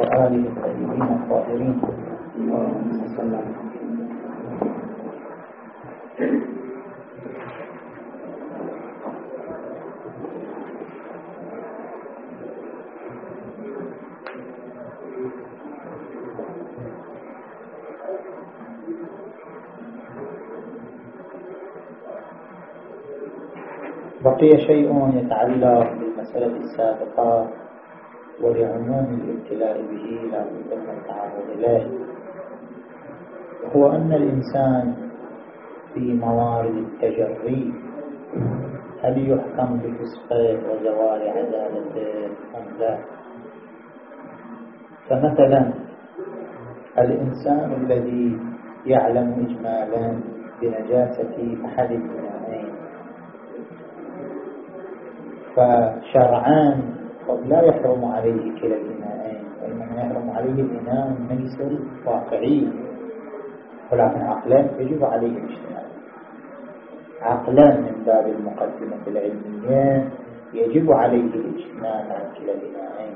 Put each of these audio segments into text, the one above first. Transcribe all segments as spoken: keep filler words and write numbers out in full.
وآله الطيبين الطاهرين وسلم. بقي شيء يتعلق بالمسألة السابقة ولعموم الابتلاء به لا بد من التعرض إليه، وهو أن الإنسان في موارد التجري هل يحكم بفسقه وزوال عدالته أم لا؟ فمثلا الإنسان الذي يعلم إجمالا بنجاسة أحد الإناءين فشرعان قد لا يحرم عليه كلا الإناءين، وإنما يحرم عليه الإناء النجس الواقعي، ولكن عقلا يجب عليه الاجتناب. عقلا من باب المقدمة العلمية يجب عليه الاجتناب عن كلا الإناءين.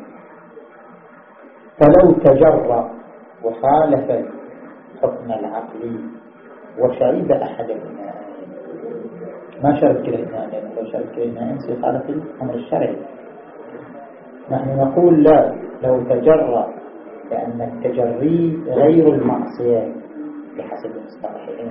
فلو تجرأ وخالف الحكم العقلي وشرب أحد الإناءين، ما شرب كلا الإناءين، لو شرب كلا الإناءين سيخالف الأمر الشرعي. نحن نقول لا، لو تجرأ، لأن التجري غير المعصية بحسب المصطلحين.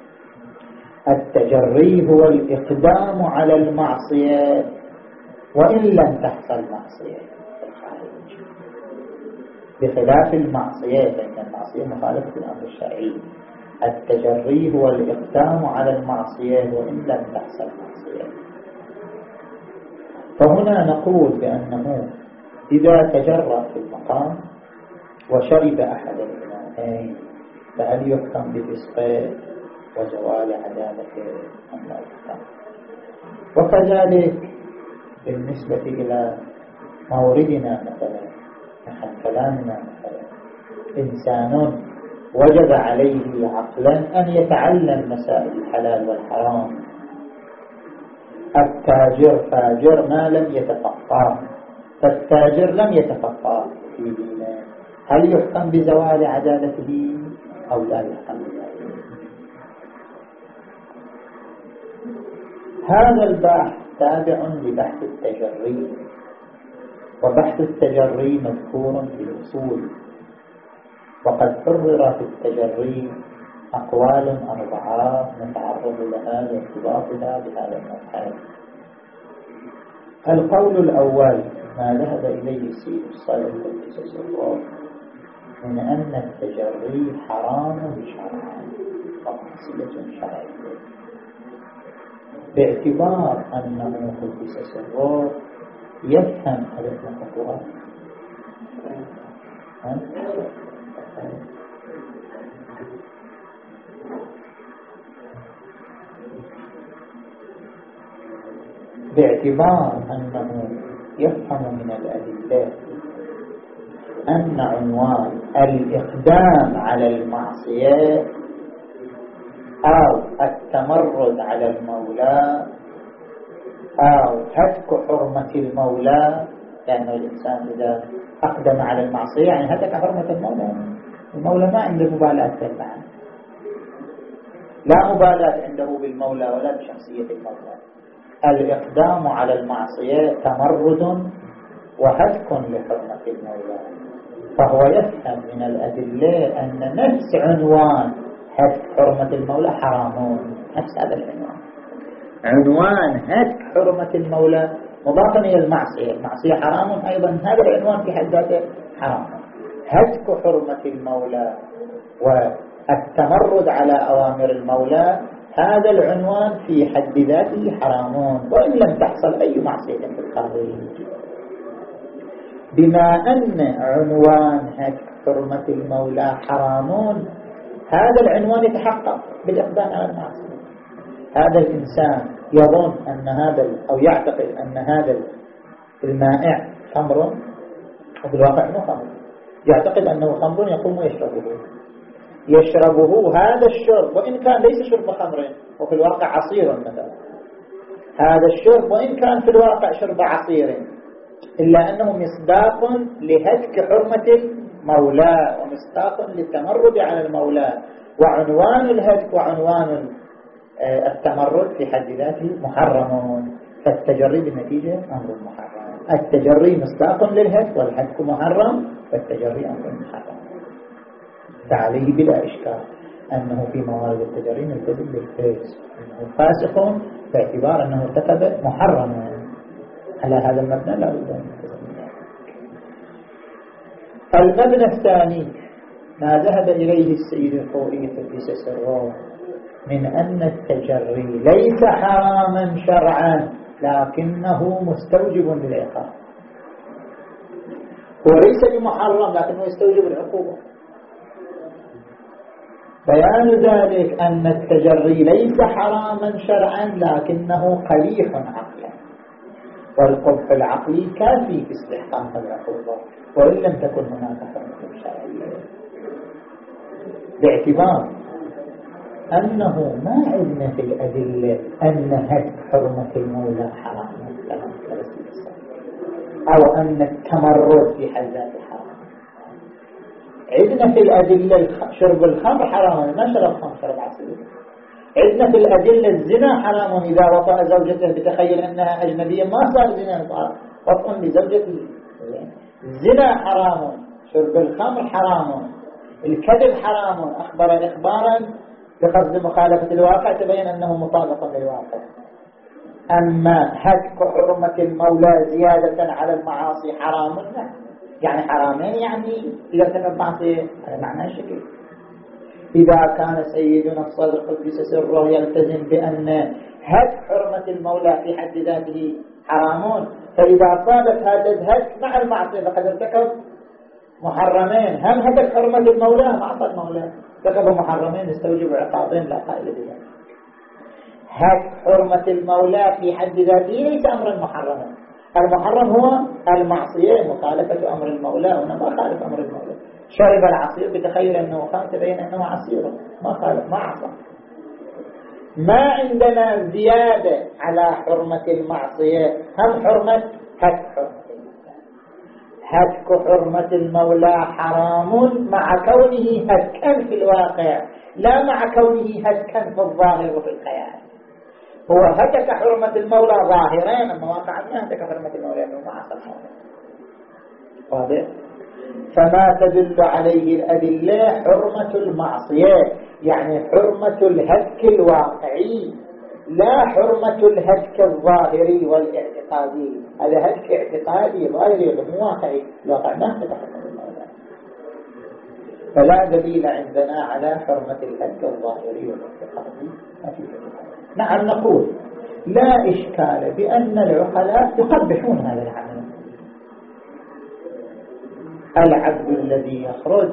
التجري هو الإقدام على المعصية وإن لم تحصل معصية في الخارج، بخلاف المعصية فإن المعصية مخالفة الأمر الشرعي. التجري هو الإقدام على المعصية وإن لم تحصل معصية. فهنا نقول بأنه إذا تجرأ في المقام وشرب أحد الإناءين فهل يحكم بفسقه وزوال عدالته أم لا يحكم؟ وكذلك بالنسبة إلى موردنا مثلا، نحن كلامنا مثلا، إنسان وجب عليه عقلا أن يتعلم مسائل الحلال والحرام، التاجر فاجر ما لم يتفقه، فالتاجر لم يتفقه في دينه، هل يحكم بزوال عدالته أو لا يحكم بذلك؟ هذا البحث تابع لبحث التجري، وبحث التجري مذكور في الأصول، وقد حرر في التجري أقوال أربعة نتعرض لها لارتباطها بهذا المبحث. القول الأول ما ذهب إليه السيد الصالح قدس سره من أن التجري حرام شرعا ومعصية شرعية، باعتبار أنه قدس سره يفهم هذا المفهوم. باعتبار أنه يفهم من الأدلة أن عنوان الإقدام على المعصية أو التمرد على المولى أو هتك حرمة المولى، لأنه الإنسان إذا أقدم على المعصية يعني هتك حرمة المولى، المولى ما عنده مبالاة بالمعنى، لا مبالاة عنده بالمولى ولا بشخصية المولى. الإقدام على المعصية تمرد وهتك لحرمة المولى، فهو يفهم من الأدلة أن نفس عنوان هتك حرمة المولى حرام، نفس هذا العنوان، عنوان هتك حرمة المولى مضافا إلى المعصية، المعصية حرام أيضا، هذا العنوان في حد ذاته حرام. هتك حرمة المولى والتمرد على أوامر المولى هذا العنوان في حد ذاته حرام وإن لم تحصل أي معصية في الخارج. بما أن عنوان هتك حرمة المولى حرام، هذا العنوان يتحقق بالإقدام على المعصية. هذا الإنسان يظن أن هذا أو يعتقد أن هذا المائع خمر، وفي الواقع أنه خمر، يعتقد أنه خمر يقوم ويشربه، يشربه هذا الشرب وإن كان ليس شرب خمر وفي الواقع عصير مثلا، هذا الشرب وإن كان في الواقع شرب عصير إلا أنه مصداق لهتك حرمة المولى ومصداق للتمرد على المولى، وعنوان الهتك وعنوان التمرد في حد ذاته محرم، فالتجري بالنتيجة أمر محرم. التجري مصداق للهتك والهتك محرم، فالتجري أمر محرم. فعليه بلا إشكال أنه في موارد التجري ملتزم بالفيس، أنه فاسق باعتبار أنه ارتكب محرما. على هذا المبنى لا بد أن يلتزم. المبنى الثاني ما ذهب إليه السيد الخوئي قدس سره من أن التجري ليس حراما شرعا لكنه مستوجب للعقاب. هو ليس بمحرم لكنه يستوجب العقوبة. بيان ذلك أن التجري ليس حراما شرعا لكنه قبيح عقلا، والقبح العقلي كافي في استحقاق العقوبة وإن لم تكن هناك حرمة شرعية، باعتبار أنه ما عندنا في الأدلة أن هتك حرمة المولى حرام أو أن التمرد في حد ذاته حرام. عندنا في الأدلة شرب الخمر حرام، ما شرب خمر شرب عصير. عندنا في الأدلة الزنا حرام، إذا وطأ زوجته بتخيل أنها أجنبية ما صار زنا، صار وطأ بزوجته. الزنا حرام، شرب الخمر حرام، الكذب حرام، أخبر إخبارا بقصد مخالفة الواقع تبين أنه مطابق للواقع. أما هتك حرمة المولى زيادة على المعاصي حرام، لا يعني حرامين، يعني إذا ارتكب معصية هذا معناه شكل. إذا كان سيدنا الصادق قدس سره يلتزم بأن هتك حرمة المولى في حد ذاته حرام، فإذا صادت هذا الهتك مع المعصية فقد ارتكب محرمين. هم هتك حرمة المولى معصى المولى، ارتكب محرمين يستوجب عقابين لا قائل بذلك. هتك حرمة المولى في حد ذاته ليس أمرا محرما. المحرم هو المعصية، مخالفة أمر المولى، وأنا ما خالف أمر المولى. شرب العصير بتخيل أنه خمر تبين أنه عصير، ما خالف، ما عصى. ما عندنا زيادة على حرمة المعصية، هم حرمة هتك حرمة المولى. هتك حرمة المولى حرام مع كونه هتكا في الواقع، لا مع كونه هتكا في الظاهر وفي الخيال. هو هتك حرمة المولى ظاهرين، أما واقعا ما هتك حرمة المولى أنه ما عصى المولى. واضح؟ فما تدل عليه الأدلة حرمة المعصية، يعني حرمة الهتك الواقعي، لا حرمة الهتك الظاهري والاعتقادي. هذا هتك اعتقادي ظاهري مو واقعي، الواقع ما هتك حرمة المولى. فلا دليل عندنا على حرمة الهتك الظاهري والاعتقادي. ما في دليل. نعم نقول لا إشكال بأن العقلاء يقبحون هذا العمل. العبد الذي يخرج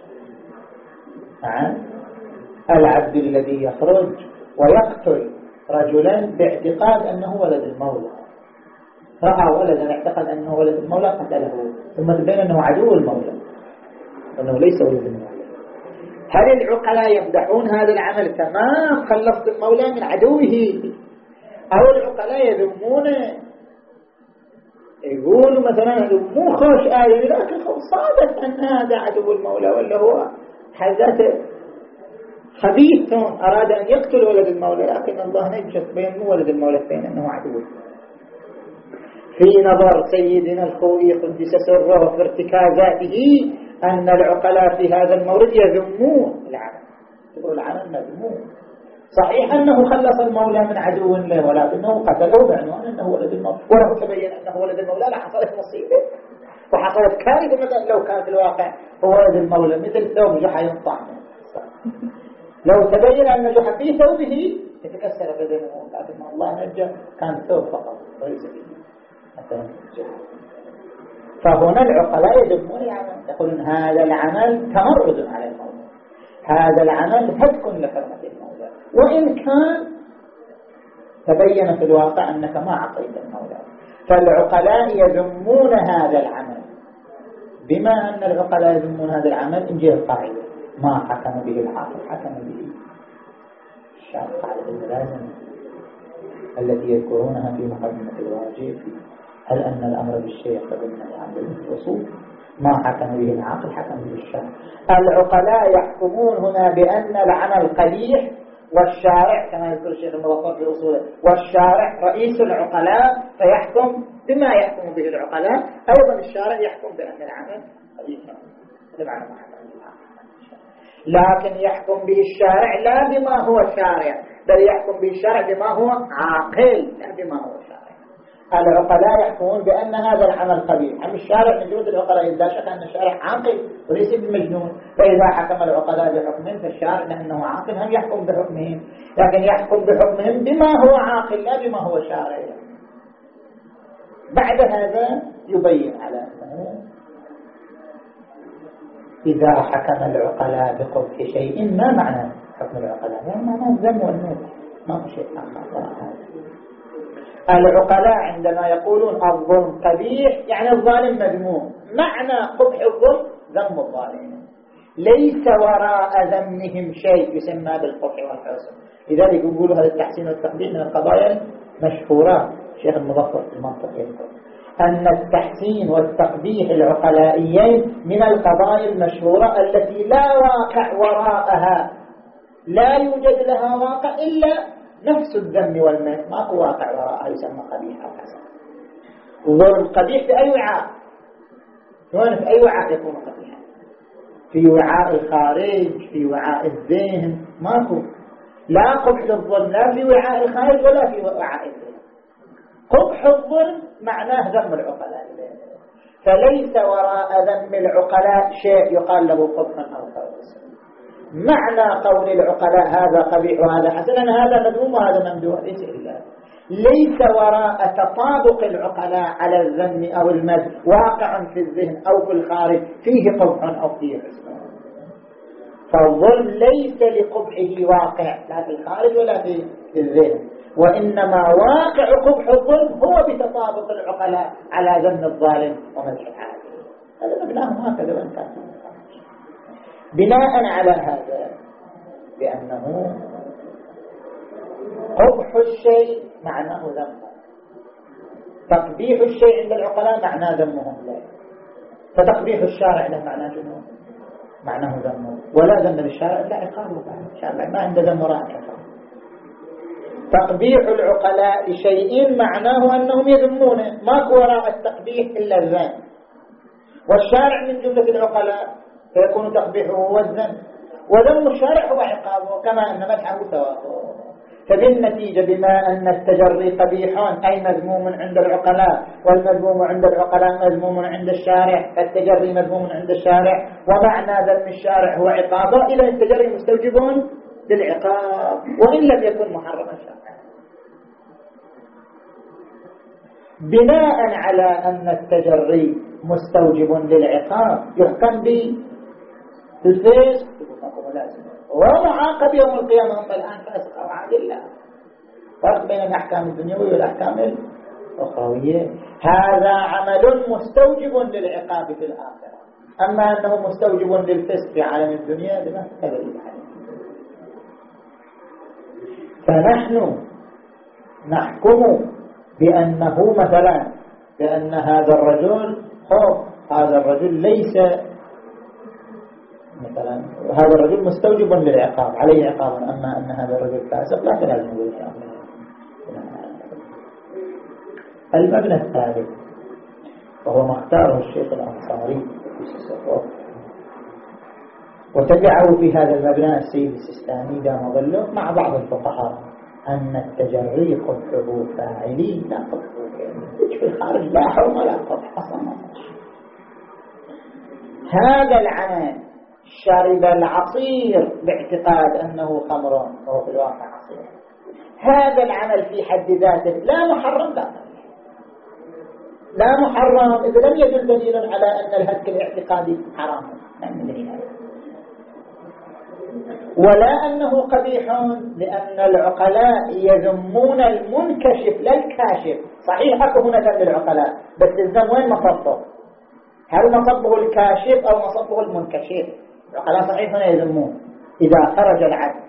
نعم العبد الذي يخرج ويقتل رجلا باعتقاد أنه ولد المولى، رأى ولدا اعتقد أنه ولد المولى قتله، ثم تبين أنه عدو المولى أنه ليس ولد المولى. هل العقلاء يمدحون هذا العمل تمام خلصت المولى من عدوه، أو العقلاء يذمونه يقولوا مثلا مو خوش آية لكن صادت أن هذا عدو المولى ولا هو حذاته خبيث أراد أن يقتل ولد المولى، لكن الله نجت بين مو ولد المولى بين أنه عدو. في نظر سيدنا الخوئي قدس سره في ارتكازاته أن العقلاء في هذا المورد يذمون العمل، يقول العمل مذموم. صحيح أنه خلص المولى من عدو له، ولكنه قتله بعنوان أنه ولد المولى، ولو تبين أنه ولد المولى لحصلت مصيبة وحصلت كارثة. مثلا لو كان في الواقع هو ولد المولى مثل ثوب جحا ينطع، لو تبين أن جحا في ثوبه يتكسر بدنه، لكن الله نجى كان ثوب فقط وليس فيه مثلا جحا. فهنا العقلاء يذمون العمل، يقولون هذا العمل تمرد على المولى، هذا العمل هتك لحرمة المولى، وإن كان تبين في الواقع أنك ما عصيت المولى. فالعقلاء يذمون هذا العمل. بما أن العقلاء يذمون هذا العمل انجي القاعدة ما حكم به العاقل حكم به الشرع، قاعدة اللازمة التي يذكرونها في مقدمة الواجب. هل أن الأمر بالشيء يقتضي النهي عن الوصول؟ ما حكم به العقل حكم به الشرع. العقلاء يحكمون هنا بأن العمل قبيح، والشارع كما يذكر الشيخ المظفر في أصوله والشارع رئيس العقلاء فيحكم بما يحكم به العقلاء. أيضا الشارع يحكم بأن العمل قبيح، هذا معنى ما حكم به العقل، لكن يحكم به الشارع لا بما هو شارع، بل يحكم به الشارع بما هو عاقل لا بما هو شارع. العقلاء يحكمون بأن هذا العمل قبيح، أما الشارع من جهود العقلاء لا شك أن الشارع عاقل وليس بمجنون، فإذا حكم العقلاء بحكمهم فالشارع لأنه عاقل هم يحكم بحكمهم، لكن يحكم بحكمهم بما هو عاقل لا بما هو شارع. بعد هذا يبين على أنه إذا حكم العقلاء بقبح شيء ما معنى حكم العقلاء؟ يعني معنى الذم والنوع، ما هو شيء آخر. العقلاء عندما يقولون الظلم قبيح يعني الظالم مذموم، معنى قبح الظلم ذم الظالمين، ليس وراء ذمهم شيء يسمى بالقبح والحسن. لذلك يقولوا هذا التحسين والتقبيح من القضايا المشهورة. شيخ المظفر في المنطق يذكر أن التحسين والتقبيح العقلائيين من القضايا المشهورة التي لا واقع وراءها، لا يوجد لها واقع إلا نفس الذم والمن، ماكو واقع وراءها يسمى قبيح أو حسن. ظلم قبيح في أي وعاء؟ هنا في أي وعاء يكون قبيحا؟ في وعاء الخارج، في وعاء الذهن، ماكو. لا قبح للظلم لا في وعاء الخارج ولا في وعاء الذهن. قبح الظلم معناه ذم العقلاء، فليس وراء ذم العقلاء شيء يقال له قبح أو حسن. معنى قول العقلاء هذا قبيح وهذا حسن أن هذا مذموم وهذا ممدوح ليس إلا، ليس وراء تطابق العقلاء على الذم أو المد واقع في الذهن أو في الخارج فيه قبح أو فيه حسن. فالظلم ليس لقبحه واقع لا في الخارج ولا في الذهن، وإنما واقع قبح الظلم هو بتطابق العقلاء على ذم الظالم ومدح العادل. هذا مبناه هكذا وإن كان. بناء على هذا بأنه قبح الشيء معناه ذمه، تقبيح الشيء عند العقلاء معناه ذمهم له، فتقبيح الشارع له معناه جنون معناه ذمه، ولا ذم للشارع لا عقابه، الشارع ما عنده ذم وراء عقاب. تقبيح العقلاء لشيء معناه أنهم يذمونه، ماكو وراء التقبيح إلا الذم، والشارع من جملة العقلاء فيكون تقبيحه هو الذم، وذم الشارع هو عقابه، كما أن مدحه ثوابه. فبالنتيجة بما أن التجري قبيح أي مذموم عند العقلاء، والمذموم عند العقلاء مذموم عند الشارع، فالتجري مذموم عند الشارع، ومعنى ذم الشارع هو عقابه، إذا التجري مستوجب للعقاب وإن لم يكن محرما شرعا. بناء على أن التجري مستوجب للعقاب يحكم بالفسق ومعاقب يوم القيامة. هم الآن فاسق أو عادل، لا فرق بين الأحكام الدنيوية والأحكام الأخروية. هذا عمل مستوجب للعقاب في الآخرة، أما أنه مستوجب للفسق في عالم الدنيا لما تدري عنه. فنحن نحكم بأنه مثلا بأن هذا الرجل خوف، هذا الرجل ليس مثلا هذا الرجل مستوجب للعقاب عليه عقاب، أما أن هذا الرجل فاسق لا تلازم بالعقاب. المبنى الثالث وهو ما اختاره الشيخ الأنصاري في الصفوف، وتبعه في هذا المبنى السيد السيستاني دام ظله مع بعض الفقهاء، أن التجري قبحه فاعلي لا قبحه فاعلي، في الخارج لا حرم ولا قبح أصلا. هذا العمل شرب العصير باعتقاد أنه خمر وهو في الواقع عصير، هذا العمل في حد ذاته لا محرم لا لا محرم إذا لم يدل دليل على أن الهتك الاعتقادي حرام، ولا أنه قبيح، لأن العقلاء يذمون المنكشف لا الكاشف. صحيح أكو هنا ذم العقلاء، بس الذم وين مصبه؟ هل مصبه الكاشف أو مصبه المنكشف؟ العقلاء صحيح هنا يذمون إذا خرج العبد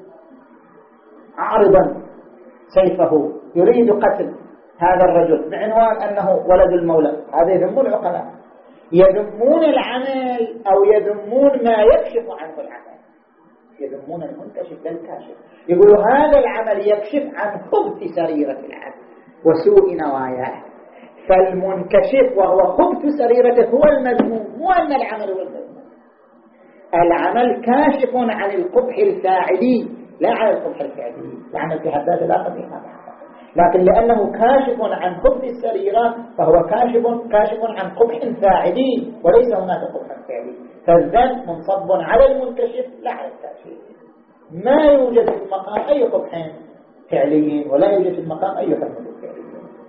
عارضا سيفه يريد قتل هذا الرجل بعنوان أنه ولد المولى، هذا يذمون العقلاء. يذمون العمل أو يذمون ما يكشف عنه العمل. يذمون المنكشف لا الكاشف. يقولوا هذا العمل يكشف عن خبث سريرة العبد وسوء نواياه، فالمنكشف وهو خبث سريرته هو المذموم، مو أن العمل هو المذموم. العمل كاشف عن القبح الفاعلي لا عن القبح الفعلي، لأن في حد ذاته لا قبيح، لكن لأنه كاشف عن خبث السريرة فهو كاشف كاشف عن قبح فاعلي وليس هناك قبح فعلي، فالذنب منصب على المنكشف لا على الكاشف. ما يوجد في المقام أي قبح فعلي ولا يوجد في المقام أي حكم فعلي.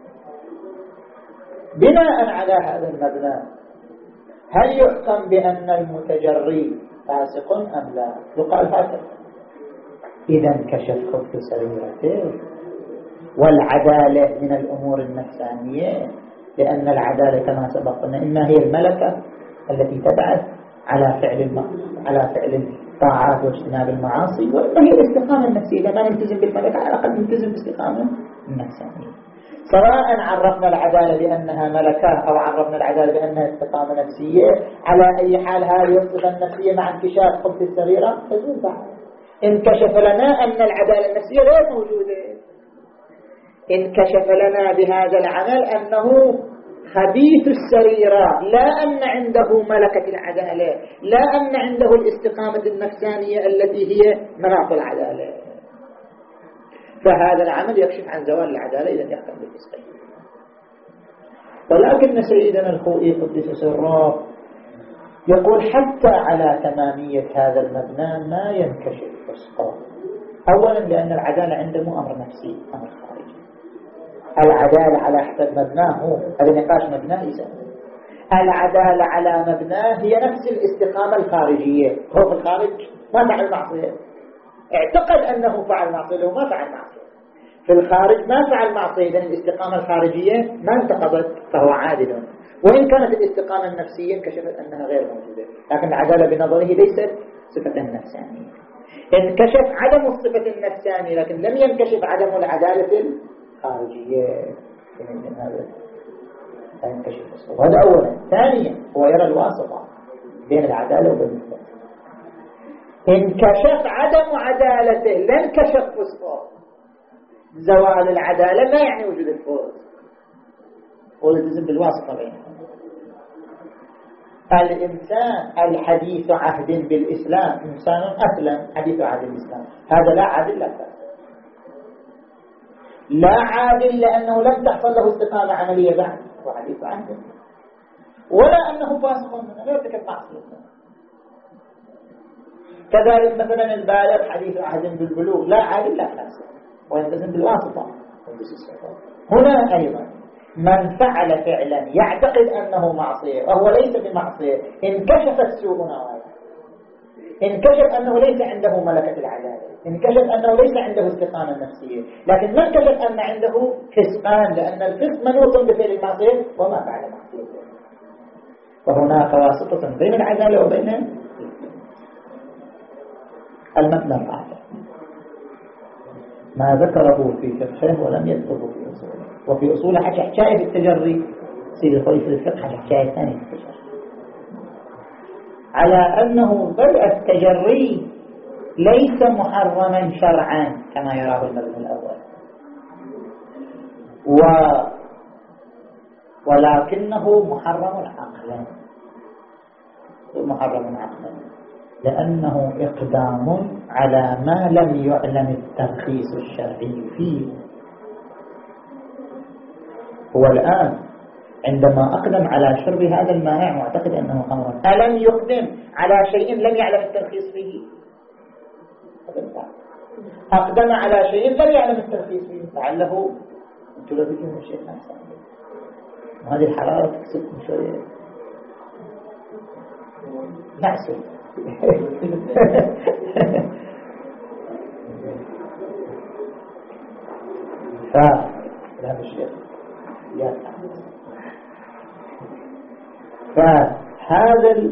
بناء على هذا المبنى هل يحكم بأن المتجري فاسق أم لا؟ يقال فاسق إذا انكشف خبث سريرته، والعدالة من الأمور النفسانية، لأن العدالة كما سبقنا إما هي الملكة التي تبعث على فعل المعصية على فعل الطاعات واجتناب المعاصي، وإما هي الاستقامة النفسية. لما نلتزم بالملكة على الأقل نلتزم بالاستقامة النفسانية. سواء عرفنا العدالة بأنها ملكة أو عرفنا العدالة بأنها استقامة نفسية، على أي حال هذه الصفة النفسية مع انكشاف خبث السريرة تزول بعد. انكشف لنا أن العدالة النفسية غير موجودة، انكشف لنا بهذا العمل أنه خبيث السريرة، لا أن عنده ملكة العدالة، لا أن عنده الاستقامة النفسانية التي هي مناط العدالة. فهذا العمل يكشف عن زوال العدالة إذا يحكم بالفسق. ولكن سيدنا الخوئي قدس سره يقول حتى على تمامية هذا المبنى ما ينكشف فسقه. أولا لأن العدالة عنده مو أمر نفسي، أمر خارجي. العدالة على حسب مبناه، هذا نقاش مبناه يسمى. العدالة على مبناه هي نفس الاستقامة الخارجية. هو في الخارج ما فعل معصية، اعتقد أنه فعل معصية وما فعل معصية. في الخارج ما فعل معصية، إذن الاستقامة الخارجية ما انتقضت فهو عادل، وإن كانت الاستقامة النفسية انكشفت أنها غير موجودة. لكن العدالة بنظره ليست صفة نفسانية. انكشف عدم الصفة النفسانية لكن لم ينكشف عدم العدالة الخارجية. هذا لا ينكشف. وهذا أولا. ثانيا هو يرى الواسطة بين العدالة وبين الفسق. انكشف عدم عدالته لا انكشف فسقه. زوال العدالة ما يعني وجود الفسق، والتزم بالواسطة بينهم. الإنسان الحديث عهد بالإسلام إنسان أسلم حديث عهد بالإسلام، هذا لا عادل لا فاسق. لا عادل لأنه لم تحصل له استقامة عملية بعد وحديث عهد، ولا أنه فاسق منه لا يرتكب معصية. كذلك مثلا البالغ حديث عهد بالبلوغ لا عادل لا فاسق ويلتزم بالواسطة. هنا أيضا من فعل فعلا يعتقد أنه معصية وهو ليس بمعصية، انكشفت سوء نواياه، انكشف أنه ليس عنده ملكة العدالة، انكشف أنه ليس عنده استقامة نفسية، لكن ما انكشف أن عنده فسقان، لأن الفسق منوط بفعل المعصية وما فعل معصية. وهناك واسطة بين العدالة وبين المبنى الرابع ما ذكره في فقهه ولم يذكره في أصوله. وفي أصوله حكاية في التجري، سيد الخليفة في الفقه حكاية ثانية في التجري، على أنه بدء التجري ليس محرما شرعا كما يراه المذهب الأول، و ولكنه محرم عقلا. محرم عقلا لأنه إقدام على ما لم يعلم الترخيص الشرعي فيه. هو الآن عندما أقدم على شرب هذا المانع معتقد أنه خمر، ألم يقدم على شيء لم يعلم الترخيص فيه؟ أقدم على شيء لم يعلم الترخيص فيه لعله أنتوا لو بيجون الشيء خمسة، وهذه الحرارة تكسبكم شوية نعسل. فهذا الشيء فهذا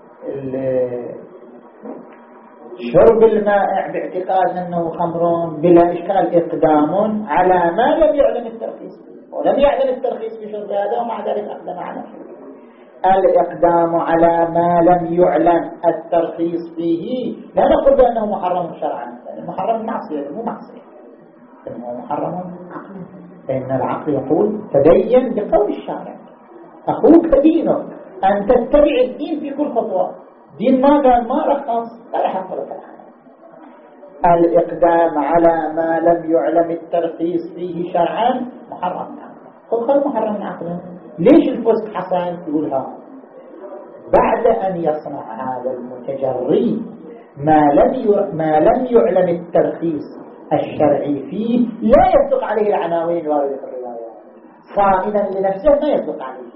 شرب المائع باعتقاد أنه خمر بلا إشكال إقدام على ما لم يعلم الترخيص فيه، ولم يعلم الترخيص في شرب هذا ومع ذلك أقدم على شرب. الإقدام على ما لم يعلم الترخيص فيه لا نقول بأنه محرم شرعا، يعني محرم معصية مو معصية، إنه محرم عقلا، فإن العقل يقول تدين بقول الشارع، أخوك دينك، أن تتبع الدين في كل خطوة، دين ما قال ما رخص لا يحق لك الحال. الإقدام على ما لم يعلم الترخيص فيه شرعا محرم عقلا، خذ خذ محرم عقلا. ليش الفسق حصل؟ يقولها بعد أن يصنع هذا المتجري ما لم ما لم يعلم الترخيص الشرعي فيه لا يصدق عليه العناوين الواردة في الروايات، صائنا لنفسه ما يصدق عليه.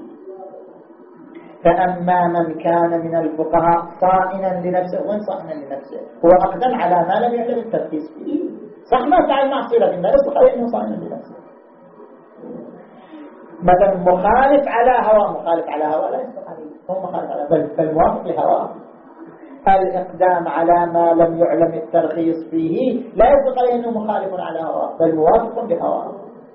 فأما من كان من الفقهاء صائنا لنفسه، وين صائنا لنفسه؟ هو أقدم على ما لم يعلم الترخيص فيه، صح ما فعل معصية لكن لا يصدق عليه أنه صائنا لنفسه. مثلا مخالف على هوى، مخالف على هوى لا يصدق عليه، هو مخالف على بل فالموافق لهواه. الإقدام على ما لم يعلم الترخيص فيه لا يصدق عليه أنه مخالف على هواه بل موافق بهواه.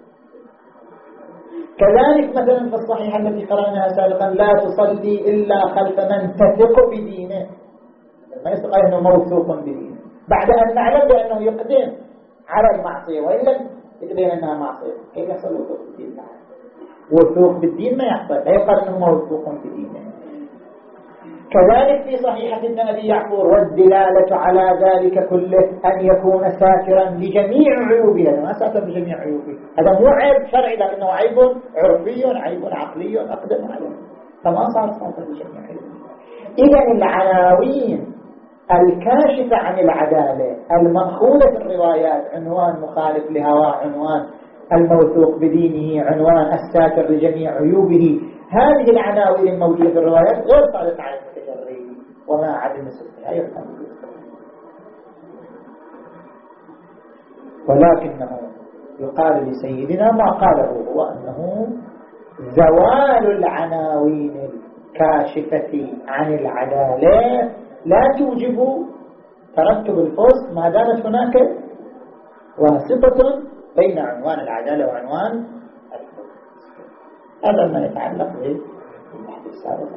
كذلك مثلا في الصحيحة التي قرأناها سابقا لا تصلي إلا خلف من تثق بدينه، ما يصدق عليه أنه موثوق بدينه بعد أن نعلم بأنه يقدم على المعصية وإن لم يقدم أنها معصية. كيف يحصل وثوق بالدين؟ وثوق بالدين ما يحصل، لا يقال أنه موثوق بدينه. كذلك في صحيحة ابن أبي يعقوب والدلالة على ذلك كله أن يكون ساترا لجميع عيوبه، ما ساتر لجميع عيوبه، هذا مو عيب شرعي لكنه عيب عرفي عيب عقلي أقدم عليه، فما صار ساتر لجميع عيوبه. إذا العناوين الكاشفة عن العدالة المأخوذة في الروايات، عنوان مخالف لهوى، عنوان الموثوق بدينه، عنوان الساتر لجميع عيوبه، هذه العناوين الموجودة في الروايات غير صادقة على المتجري وما عدم صدقها يفهم. ولكنه يقال لسيدنا ما قاله هو أنه زوال العناوين الكاشفة عن العدالة لا توجب ترتب الفسق ما دامت هناك واسطة بين عنوان العدالة وعنوان الفسق. هذا ما يتعلق بالبحث السابق.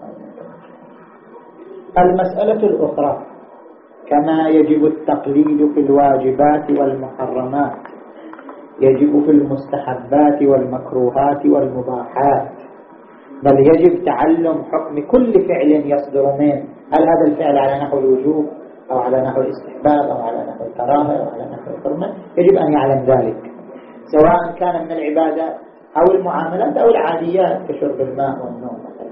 المسألة الأخرى كما يجب التقليد في الواجبات والمحرمات يجب في المستحبات والمكروهات والمباحات، بل يجب تعلم حكم كل فعل يصدر منه، هل هذا الفعل على نحو الوجوب أو على نحو الاستحباب أو على نحو الكراهة أو على نحو الحرمة، يجب أن يعلم ذلك سواء كان من العبادة أو المعاملات أو العاديات كشرب الماء والنوم مثلا.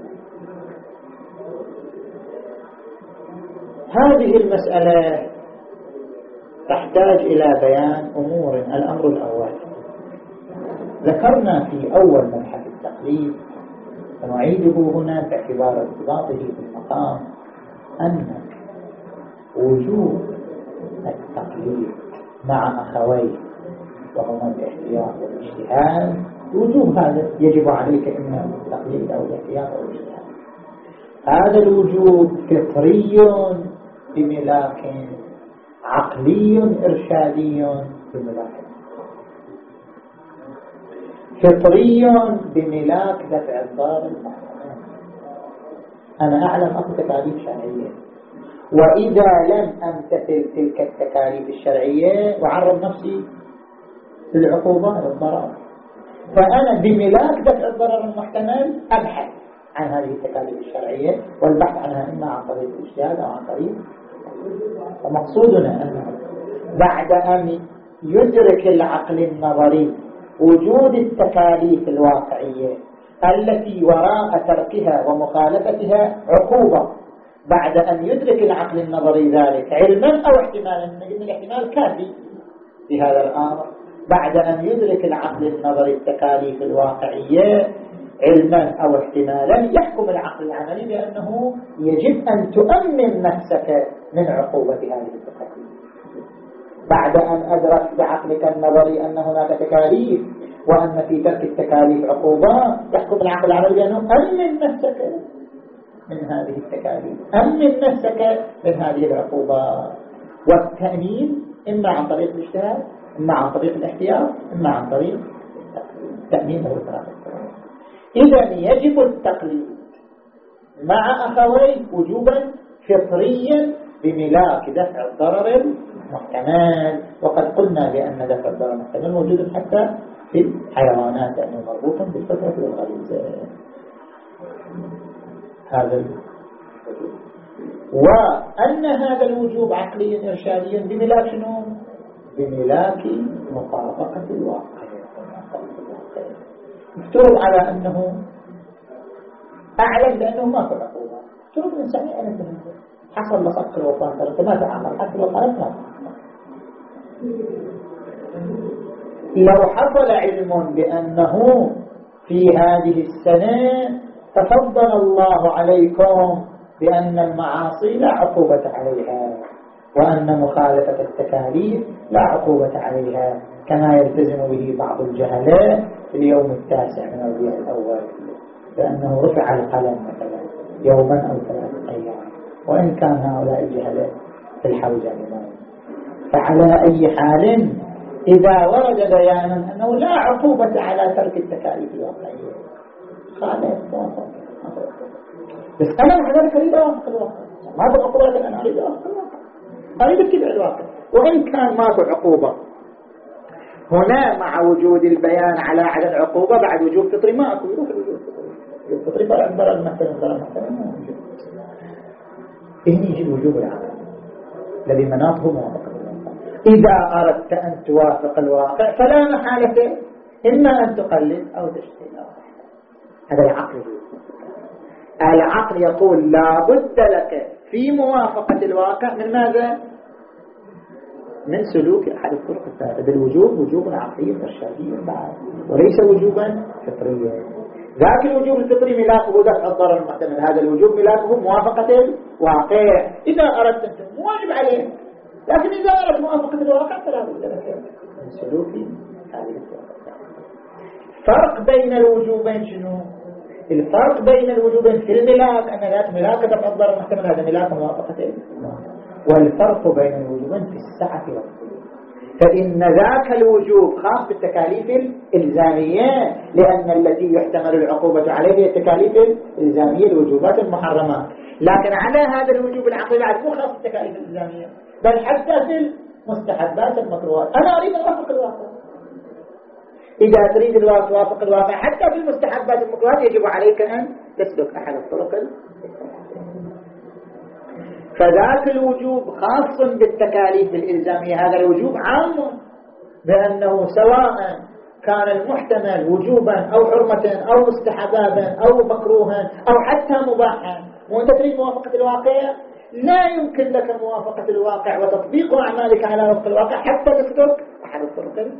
هذه المسألة تحتاج إلى بيان أمور. الأمر الأول ذكرنا في أول مبحث التقليد ونعيده هنا باعتبار ارتباطه بالمقام أن وجوب التقليد مع أخويه وهما الاحتياط والاجتهاد، وجوب هذا يجب عليك إما التقليد أو الاحتياط أو الاجتهاد. هذا الوجوب فطري بملاك، عقلي إرشادي بملاك. فطري بملاك دفع الضار المحرم. أنا أعلم أخذ تكاليف شرعية، وإذا لم أمتثل تلك التكاليف الشرعية وعرض نفسي للعقوبة للضرر، فأنا بملاك دفع الضرر المحتمل أبحث عن هذه التكاليف الشرعية والبحث عنها إما عن طريق الاجتهاد أو عن طريق. ومقصودنا أنه بعد أن يدرك العقل النظري وجود التكاليف الواقعية التي وراء تركها ومخالفتها عقوبة، بعد أن يدرك العقل النظري ذلك علما أو احتمالا، إن الاحتمال كافي في هذا الأمر، بعد أن يدرك العقل النظري التكاليف الواقعية علما أو احتمالا، يحكم العقل العملي بأنه يجب أن تؤمن نفسك من عقوبة هذه التكاليف. بعد أن أدرك بعقلك النظري أن هناك تكاليف وأن في ترك التكاليف عقوبة، يحكم العقل العملي بأنه أمن نفسك من هذه التكاليف، أمن نفسك من هذه العقوبة. والتأمين إما عن طريق الاجتهاد، إما عن طريق الاحتياط، إما عن طريق التأمين أو الثلاثة. إذا يجب التقليد مع أخويه وجوبا فطريا بملاك دفع الضرر المحتمل. وقد قلنا بأن دفع الضرر المحتمل موجود حتى في الحيوانات لأنه مربوط بالفطرة والغريزة. هذا وأن هذا الوجوب عقليا إرشاديا بملاك شنو؟ بملاك مطابقة الواقع. افترض على أنه أعلم بأنه ما في عقوبة، افترض الإنسان أنا بهذا حصل لصق الوطن أنت ما تعمل حتى لو قالت ما. لو حصل علم بأنه في هذه السنة تفضل الله عليكم بأن المعاصي لا عقوبة عليها وأن مخالفة التكاليف لا عقوبة عليها كما يلتزم به بعض الجهلاء في اليوم التاسع من الربيع الأول لأنه رفع القلم مثلا يوما أو ثلاثة أيام، وإن كان هؤلاء الجهلاء في الحوزة الإمام. فعلى أي حال إذا ورد بيانا أنه لا عقوبة على ترك التكاليف الواقعية خالف بس أنا مع ذلك أريد أوافق الواقع، ما في عقوبة أنا أريد أوافق الواقع، أريد أتبع الواقع وإن كان ما في عقوبة. هنا مع وجود البيان على عدم عقوبة بعد وجود فطري ما أكو يروح الوجود الفطري، الفطري فأكبر المثل مثلا مثلا ما موجود. هنا يجي الوجوب العقل الذي مناطه موافقة الواقع. إذا أردت أن توافق الواقع فلا محالة إما أن تقلد أو تشتري. هذا العقل. العقل يقول لا بد لك في موافقة الواقع من ماذا؟ من سلوك أحد الطرق الثلاثة. الوجوب وجوب عقلي إرشادي بعد وليس وجوبا فطريا. ذاك الوجوب الفطري ملاكه دفع الضرر المحتمل، هذا الوجوب ملاكه موافقة الواقع. إذا أردت أنت واجب عليه، لكن إذا أردت موافقة الواقع فلا بد لك من سلوك هذه الطرق. فرق بين الوجوبين شنو؟ الفرق بين الوجوبين في الملاك أن ذات ملاك دفع الضرر المحتمل هذا ملاك موافقة الواقع، والفرق بين الوجوبين في السعة والقوة. فإن ذاك الوجوب خاص بالتكاليف الإلزامية لأن التي يحتمل العقوبة عليه هي التكاليف الإلزامية الوجوبات المحرمات. لكن على هذا الوجوب العقلي بعد مو خاص بالتكاليف الإلزامية بل حتى في المستحبات المكروهات. أنا أريد أن أوافق الواقع. إذا تريد الواقع توافق الواقع حتى في المستحبات المكروهات يجب عليك أن تسلك أحد الطرق. فذاك الوجوب خاص بالتكاليف الإلزامية، هذا الوجوب عام بأنه سواء كان المحتمل وجوبا أو حرمة أو مستحبابا أو مكروها أو حتى مباحا وأنت تريد موافقة الواقع لا يمكن لك موافقة الواقع وتطبيق أعمالك على وفق الواقع حتى تسلك أحد الطرق.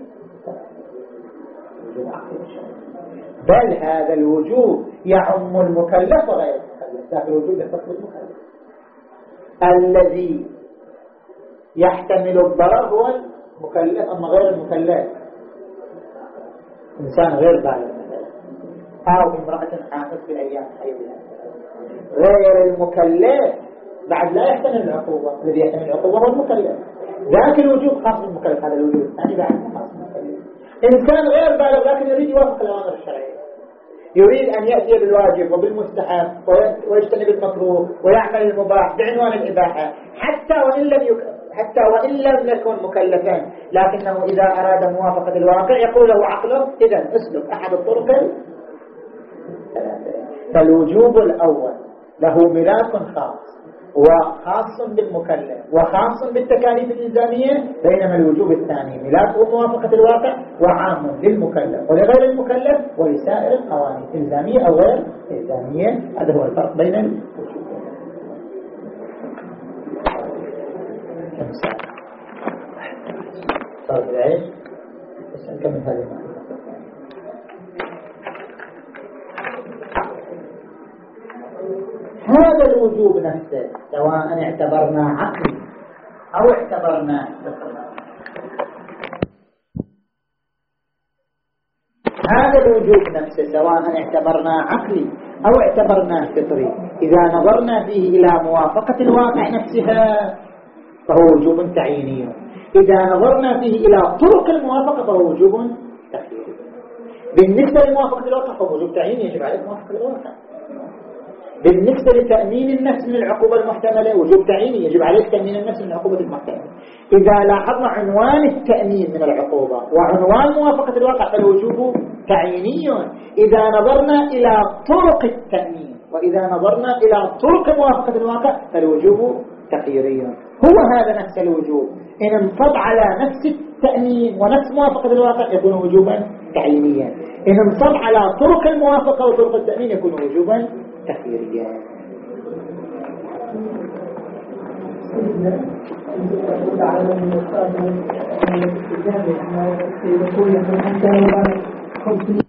بل هذا الوجوب يعم المكلف وغير المكلف. ذاك الوجوب يختص بالمكلف. الذي يحتمل الضرر هو المكلف، أما غير المكلف إنسان غير بالغ أو امرأة حامل في أيام حيضها غير المكلف بعد لا يحتمل العقوبة. الذي يحتمل العقوبة هو المكلف. ذاك الوجوب خاص بالمكلف، هذا الوجوب الثاني بعد خاص بالمكلف. إنسان غير بالغ لكن يريد يوافق الأوامر الشرعية، يريد أن يأتي بالواجب وبالمستحب ويجتنب المكروه ويعمل المباح بعنوان الإباحة حتى وإن لم يك... حتى وإن لم يكن مكلفا، لكنه إذا أراد موافقة الواقع يقول له عقله إذن اسلك أحد الطرق. فالوجوب الأول له ملاك خاص وخاص بالمكلف وخاص بالتكاليف الإلزامية، بينما الوجوب الثاني ملاكه موافقة الواقع وعام للمكلف ولغير المكلف ولسائر القوانين الإلزامية أو غير الإلزامية. هذا هو الفرق بين الوجوب. صار بالعيش بس نكمل هذه المعلومة. هذا الوجوب نفسه سواء اعتبرنا عقلي أو اعتبرنا فطري، هذا الوجوب نفسه سواء اعتبرنا عقلي أو اعتبرنا فطري إذا نظرنا فيه إلى موافقة الواقع نفسها فهو وجوب تعييني، إذا نظرنا فيه إلى طرق الموافقة فهو وجوب تخييري. بالنسبة لموافقة الواقع فهو وجوب تعييني يجب عليك موافقة الواقع. بالنسبة لتأمين النفس من العقوبة المحتملة وجوب تعييني، يجب عليك تأمين النفس من العقوبة المحتملة. إذا لاحظنا عنوان التأمين من العقوبة وعنوان موافقة الواقع فالوجوب تعييني. إذا نظرنا إلى طرق التأمين وإذا نظرنا إلى طرق موافقة الواقع فالوجوب تخييري. هو هذا نفس الوجوب إن انصب على نفس التأمين ونفس موافقة الواقع يكون وجوبا تعيينيا، إن انصب على طرق الموافقة وطرق التأمين يكون وجوبا تخييريا. تعالى